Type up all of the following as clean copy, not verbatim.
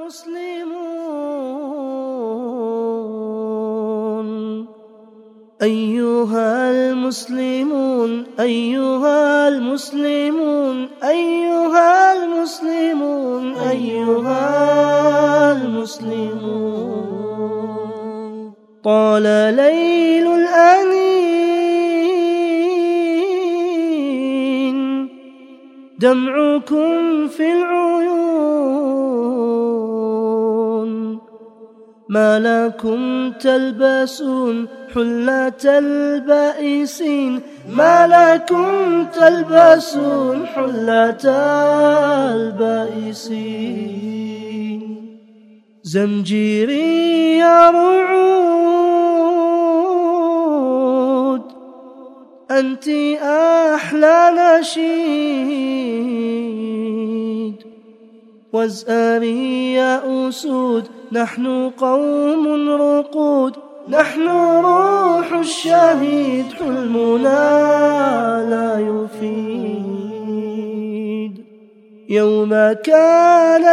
المسلمون أيها المسلمون أيها المسلمون أيها المسلمون أيها المسلمون طال ليل الأنين دمعكم في العيون ما لكم تلبسون حلة البائسين ما لكم تلبسون حلة البائسين زمجيري يا رعود أنت أحلى نشيد وازأري يا أسود نحن قوم رقود نحن روح الشهيد حلمنا لا يفيد يوم كان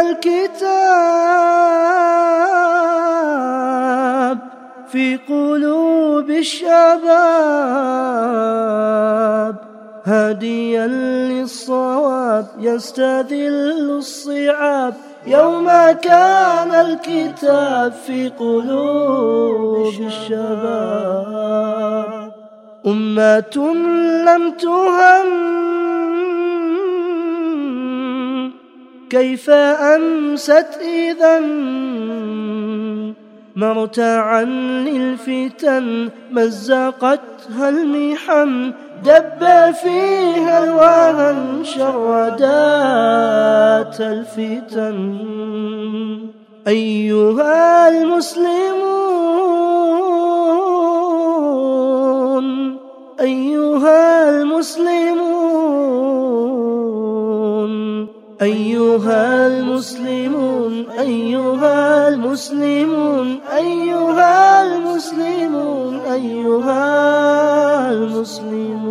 الكتاب في قلوب الشباب هاديا للصواب يستذل الصعاب يوم كان الكتاب في قلوب الشباب أمة لم تهم كيف أمست إذن مرتعا للفتن مزقتها المحن دب فيها الوهن شردات الفتن أيها المسلمون أيها المسلمون أيها المسلمون أيها المسلمون أيها المسلمون أيها المسلمون